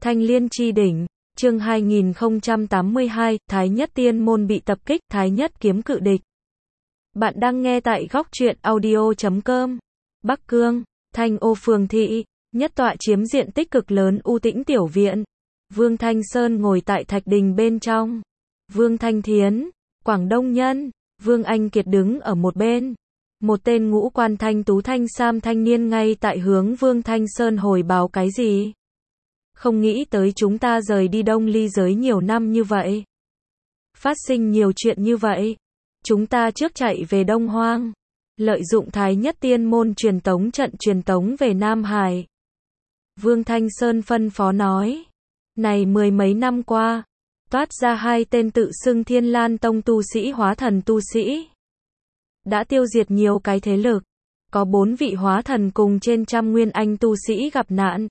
Thanh Liên chi đỉnh, chương 2082, Thái Nhất Tiên môn bị tập kích, Thái Nhất kiếm cự địch. Bạn đang nghe tại góc truyện audio.com. Bắc Cương, Thanh Ô phường thị, nhất tọa chiếm diện tích cực lớn u tĩnh tiểu viện. Vương Thanh Sơn ngồi tại thạch đình bên trong. Vương Thanh Thiến, Quảng Đông nhân, Vương Anh Kiệt đứng ở một bên. Một tên ngũ quan thanh tú thanh sam thanh niên ngay tại hướng Vương Thanh Sơn hồi báo cái gì. Không nghĩ tới chúng ta rời đi Đông Ly giới nhiều năm như vậy. Phát sinh nhiều chuyện như vậy. Chúng ta trước chạy về Đông Hoang. Lợi dụng Thái Nhất Tiên môn truyền tống trận truyền tống về Nam Hải. Vương Thanh Sơn phân phó nói. Này mười mấy năm qua, toát ra hai tên tự xưng Thiên Lan Tông tu sĩ hóa thần tu sĩ. Đã tiêu diệt nhiều cái thế lực. Có 4 vị hóa thần cùng trên trăm nguyên anh tu sĩ gặp nạn.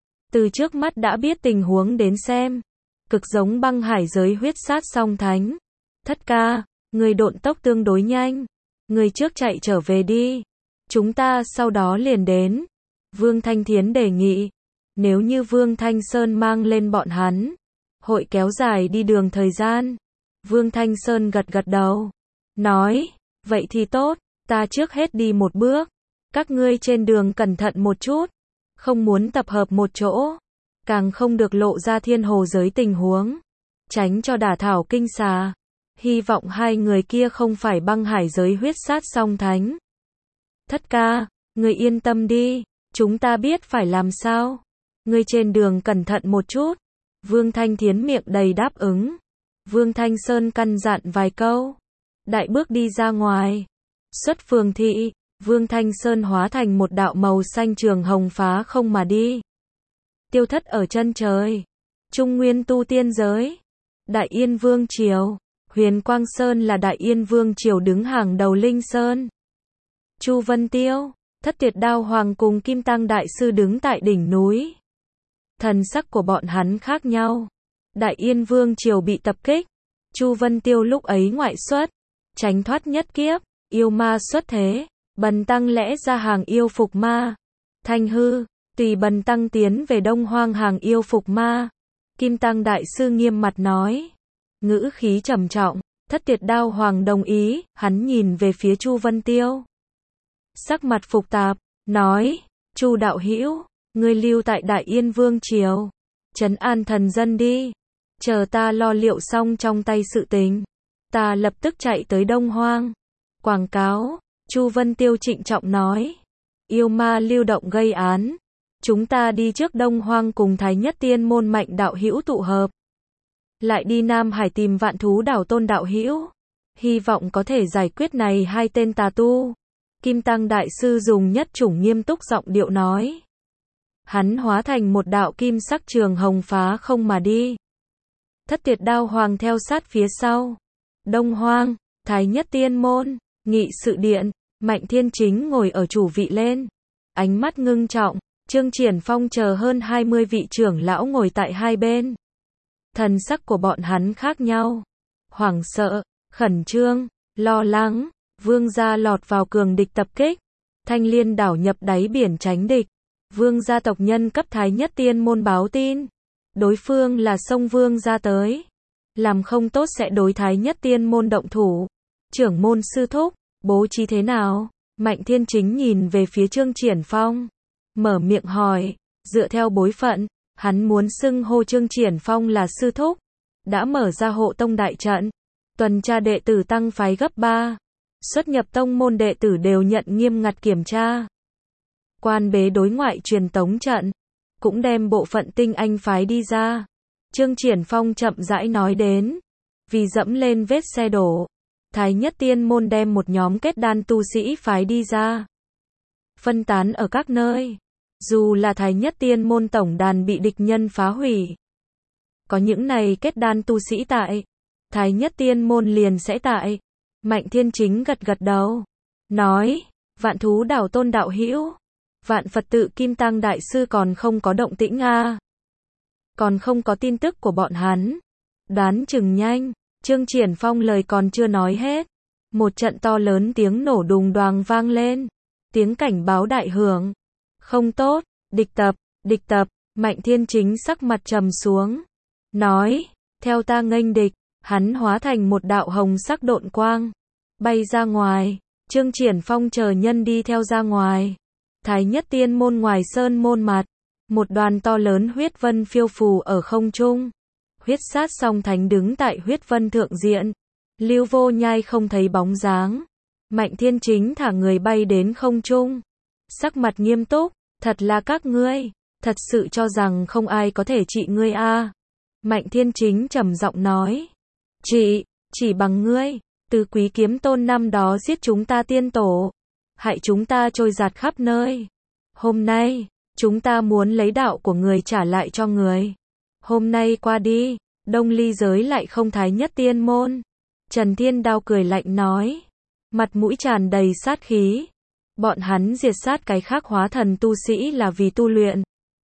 Từ trước mắt đã biết tình huống đến xem. Cực giống băng hải giới huyết sát song thánh. Thất ca, người độn tốc tương đối nhanh. Người trước chạy trở về đi. Chúng ta sau đó liền đến. Vương Thanh Thiến đề nghị. Nếu như Vương Thanh Sơn mang lên bọn hắn, hội kéo dài đi đường thời gian. Vương Thanh Sơn gật gật đầu. Nói, vậy thì tốt, ta trước hết đi một bước. Các ngươi trên đường cẩn thận một chút. Không muốn tập hợp một chỗ. Càng không được lộ ra thiên hồ giới tình huống. Tránh cho đả thảo kinh xà. Hy vọng hai người kia không phải băng hải giới huyết sát song thánh. Thất ca, người yên tâm đi. Chúng ta biết phải làm sao. Ngươi trên đường cẩn thận một chút. Vương Thanh Thiến miệng đầy đáp ứng. Vương Thanh Sơn căn dặn vài câu. Đại bước đi ra ngoài. Xuất phường thị, Vương Thanh Sơn hóa thành một đạo màu xanh trường hồng phá không mà đi. Tiêu thất ở chân trời. Trung nguyên tu tiên giới. Đại Yên Vương Triều. Huyền Quang Sơn là Đại Yên Vương Triều đứng hàng đầu Linh Sơn. Chu Vân Tiêu, Thất Tuyệt Đao Hoàng cùng Kim Tăng Đại Sư đứng tại đỉnh núi. Thần sắc của bọn hắn khác nhau. Đại Yên Vương Triều bị tập kích. Chu Vân Tiêu lúc ấy ngoại xuất. Tránh thoát nhất kiếp. Yêu ma xuất thế. Bần tăng lẽ ra hàng yêu phục ma. Thanh hư, tùy bần tăng tiến về Đông Hoang hàng yêu phục ma. Kim Tăng Đại Sư nghiêm mặt nói. Ngữ khí trầm trọng. Thất Tuyệt Đao Hoàng đồng ý. Hắn nhìn về phía Chu Vân Tiêu. Sắc mặt phục tạp. Nói. Chu đạo hữu, ngươi lưu tại Đại Yên Vương Triều. Trấn an thần dân đi. Chờ ta lo liệu xong trong tay sự tình. Ta lập tức chạy tới Đông Hoang. Quảng cáo. Chu Vân Tiêu trịnh trọng nói. Yêu ma lưu động gây án. Chúng ta đi trước Đông Hoang cùng Thái Nhất Tiên môn mạnh đạo hữu tụ hợp. Lại đi Nam Hải tìm Vạn Thú Đảo Tôn đạo hữu. Hy vọng có thể giải quyết này hai tên tà tu. Kim Tăng Đại Sư dùng nhất chủng nghiêm túc giọng điệu nói. Hắn hóa thành một đạo kim sắc trường hồng phá không mà đi. Thất Tuyệt Đao Hoàng theo sát phía sau. Đông Hoang, Thái Nhất Tiên môn, nghị sự điện, Mạnh Thiên Chính ngồi ở chủ vị lên. Ánh mắt ngưng trọng, Trương Triển Phong chờ hơn 20 vị trưởng lão ngồi tại hai bên. Thần sắc của bọn hắn khác nhau. Hoảng sợ, khẩn trương, lo lắng. Vương gia lọt vào cường địch tập kích. Thanh Liên đảo nhập đáy biển tránh địch. Vương gia tộc nhân cấp Thái Nhất Tiên môn báo tin. Đối phương là Sông Vương gia tới. Làm không tốt sẽ đối Thái Nhất Tiên môn động thủ. Trưởng môn sư thúc, bố trí thế nào? Mạnh Thiên Chính nhìn về phía Trương Triển Phong. Mở miệng hỏi, dựa theo bối phận, hắn muốn xưng hô Trương Triển Phong là sư thúc. Đã mở ra hộ tông đại trận. Tuần tra đệ tử tăng phái gấp 3. Xuất nhập tông môn đệ tử đều nhận nghiêm ngặt kiểm tra. Quan bế đối ngoại truyền tống trận. Cũng đem bộ phận tinh anh phái đi ra. Trương Triển Phong chậm rãi nói đến. Vì dẫm lên vết xe đổ. Thái Nhất Tiên môn đem một nhóm kết đan tu sĩ phái đi ra. Phân tán ở các nơi. Dù là Thái Nhất Tiên môn tổng đàn bị địch nhân phá hủy. Có những này kết đan tu sĩ tại. Thái Nhất Tiên môn liền sẽ tại. Mạnh Thiên Chính gật gật đầu. Nói. Vạn Thú Đảo Tôn đạo hữu. Vạn Phật tự Kim Tăng Đại Sư còn không có động tĩnh a. Còn không có tin tức của bọn hắn. Đoán chừng nhanh. Trương Triển Phong lời còn chưa nói hết. Một trận to lớn tiếng nổ đùng đoàng vang lên. Tiếng cảnh báo đại hưởng. Không tốt, địch tập, Mạnh Thiên Chính sắc mặt trầm xuống, nói, theo ta nghênh địch. Hắn hóa thành một đạo hồng sắc độn quang, bay ra ngoài. Trương Triển Phong chờ nhân đi theo ra ngoài. Thái Nhất Tiên môn ngoài sơn môn mặt, một đoàn to lớn huyết vân phiêu phù ở không trung. Huyết sát song thánh đứng tại huyết vân thượng diện. Lưu Vô Nhai không thấy bóng dáng. Mạnh Thiên Chính thả người bay đến không trung, sắc mặt nghiêm túc, thật là các ngươi, thật sự cho rằng không ai có thể trị ngươi a? Mạnh Thiên Chính trầm giọng nói, chỉ bằng ngươi. Tứ Quý Kiếm Tôn năm đó giết chúng ta tiên tổ, hại chúng ta trôi giạt khắp nơi. Hôm nay, chúng ta muốn lấy đạo của người trả lại cho người. Hôm nay qua đi, Đông Ly giới lại không Thái Nhất Tiên môn. Trần Thiên Đao cười lạnh nói, mặt mũi tràn đầy sát khí. Bọn hắn diệt sát cái khác hóa thần tu sĩ là vì tu luyện.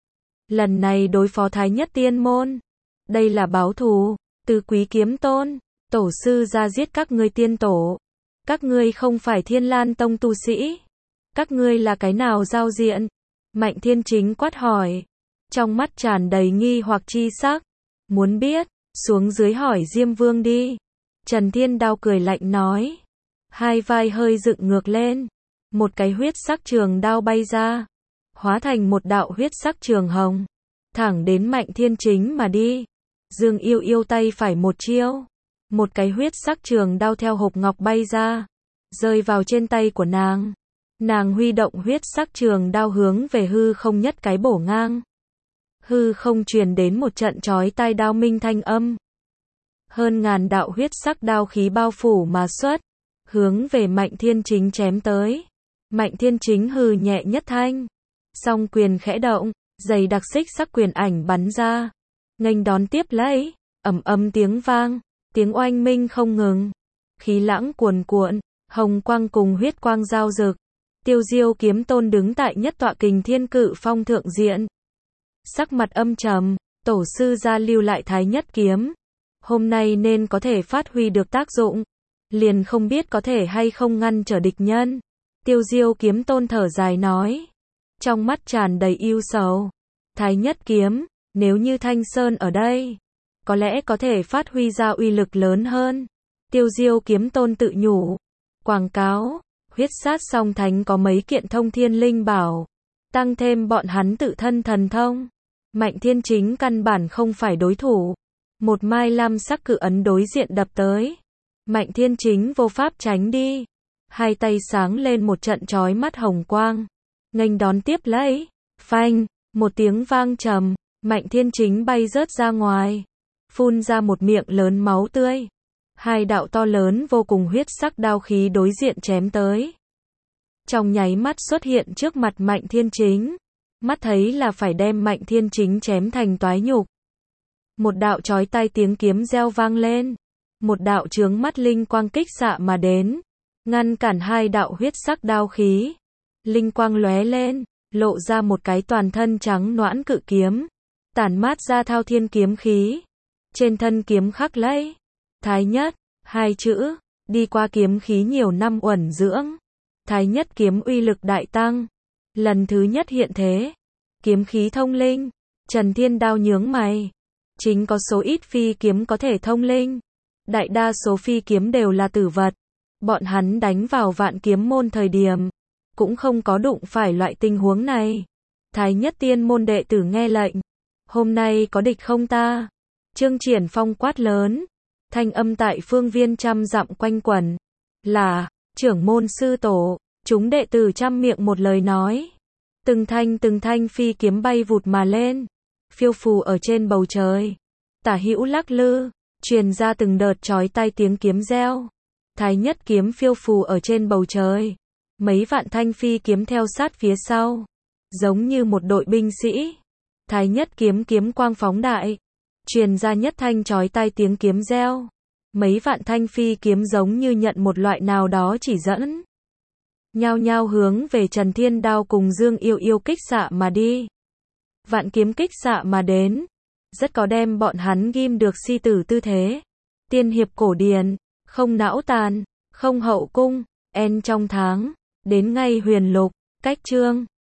Lần này đối phó Thái Nhất Tiên môn, đây là báo thù. Tứ Quý Kiếm Tôn, tổ sư ra giết các ngươi tiên tổ. Các ngươi không phải Thiên Lan Tông tu sĩ. Các ngươi là cái nào giao diện? Mạnh Thiên Chính quát hỏi, trong mắt tràn đầy nghi hoặc chi sắc. Muốn biết, xuống dưới hỏi Diêm Vương đi. Trần Thiên Đao cười lạnh nói, hai vai hơi dựng ngược lên, một cái huyết sắc trường đao bay ra, hóa thành một đạo huyết sắc trường hồng, thẳng đến Mạnh Thiên Chính mà đi. Dương Yêu Yêu tay phải một chiêu, một cái huyết sắc trường đao theo hộp ngọc bay ra, rơi vào trên tay của nàng. Nàng huy động huyết sắc trường đao hướng về hư không nhất cái bổ ngang. Hư không truyền đến một trận chói tai đao minh thanh âm. Hơn ngàn đạo huyết sắc đao khí bao phủ mà xuất, hướng về Mạnh Thiên Chính chém tới. Mạnh Thiên Chính hừ nhẹ nhất thanh, song quyền khẽ động, dày đặc xích sắc quyền ảnh bắn ra, nghênh đón tiếp lấy. Ầm ầm tiếng vang, tiếng oanh minh không ngừng, khí lãng cuồn cuộn, hồng quang cùng huyết quang giao rực. Tiêu Diêu Kiếm Tôn đứng tại nhất tọa Kình Thiên Cự Phong thượng diện, sắc mặt âm trầm. Tổ sư gia lưu lại Thái Nhất kiếm, hôm nay nên có thể phát huy được tác dụng, liền không biết có thể hay không ngăn trở địch nhân. Tiêu Diêu Kiếm Tôn thở dài nói, trong mắt tràn đầy ưu sầu. Thái Nhất kiếm, nếu như Thanh Sơn ở đây, có lẽ có thể phát huy ra uy lực lớn hơn. Tiêu Diêu Kiếm Tôn tự nhủ. Quảng cáo, huyết sát song thánh có mấy kiện thông thiên linh bảo, tăng thêm bọn hắn tự thân thần thông, Mạnh Thiên Chính căn bản không phải đối thủ. Một mai lam sắc cự ấn đối diện đập tới, Mạnh Thiên Chính vô pháp tránh đi, hai tay sáng lên một trận chói mắt hồng quang, nghênh đón tiếp lấy. Phanh, một tiếng vang trầm, Mạnh Thiên Chính bay rớt ra ngoài, phun ra một miệng lớn máu tươi. Hai đạo to lớn vô cùng huyết sắc đao khí đối diện chém tới, trong nháy mắt xuất hiện trước mặt Mạnh Thiên Chính, mắt thấy là phải đem Mạnh Thiên Chính chém thành toái nhục. Một đạo chói tai tiếng kiếm reo vang lên, một đạo chướng mắt linh quang kích xạ mà đến, ngăn cản hai đạo huyết sắc đao khí. Linh quang lóe lên, lộ ra một cái toàn thân trắng nõn cự kiếm, tản mát ra thao thiên kiếm khí. Trên thân kiếm khắc lấy Thái Nhất hai chữ, đi qua kiếm khí nhiều năm uẩn dưỡng, Thái Nhất kiếm uy lực đại tăng, lần thứ nhất hiện thế, kiếm khí thông linh. Trần Thiên Đao nhướng mày, chính có số ít phi kiếm có thể thông linh, đại đa số phi kiếm đều là tử vật. Bọn hắn đánh vào Vạn Kiếm môn thời điểm, cũng không có đụng phải loại tình huống này. Thái Nhất Tiên môn đệ tử nghe lệnh, hôm nay có địch không ta? Trương Triển Phong quát lớn, thanh âm tại phương viên trăm dặm quanh quẩn, là trưởng môn sư tổ. Chúng đệ tử trăm miệng một lời nói, từng thanh phi kiếm bay vụt mà lên, phiêu phù ở trên bầu trời, tả hữu lắc lư, truyền ra từng đợt chói tai tiếng kiếm reo. Thái Nhất kiếm phiêu phù ở trên bầu trời, mấy vạn thanh phi kiếm theo sát phía sau, giống như một đội binh sĩ. Thái Nhất kiếm kiếm quang phóng đại, truyền ra nhất thanh chói tai tiếng kiếm reo. Mấy vạn thanh phi kiếm giống như nhận một loại nào đó chỉ dẫn, nhao nhao hướng về Trần Thiên Đao cùng Dương Yêu Yêu kích xạ mà đi. Vạn kiếm kích xạ mà đến, rất có đem bọn hắn ghim được si tử tư thế. Tiên hiệp cổ điển, không não tàn, không hậu cung, en trong tháng, đến ngay huyền lục, cách chương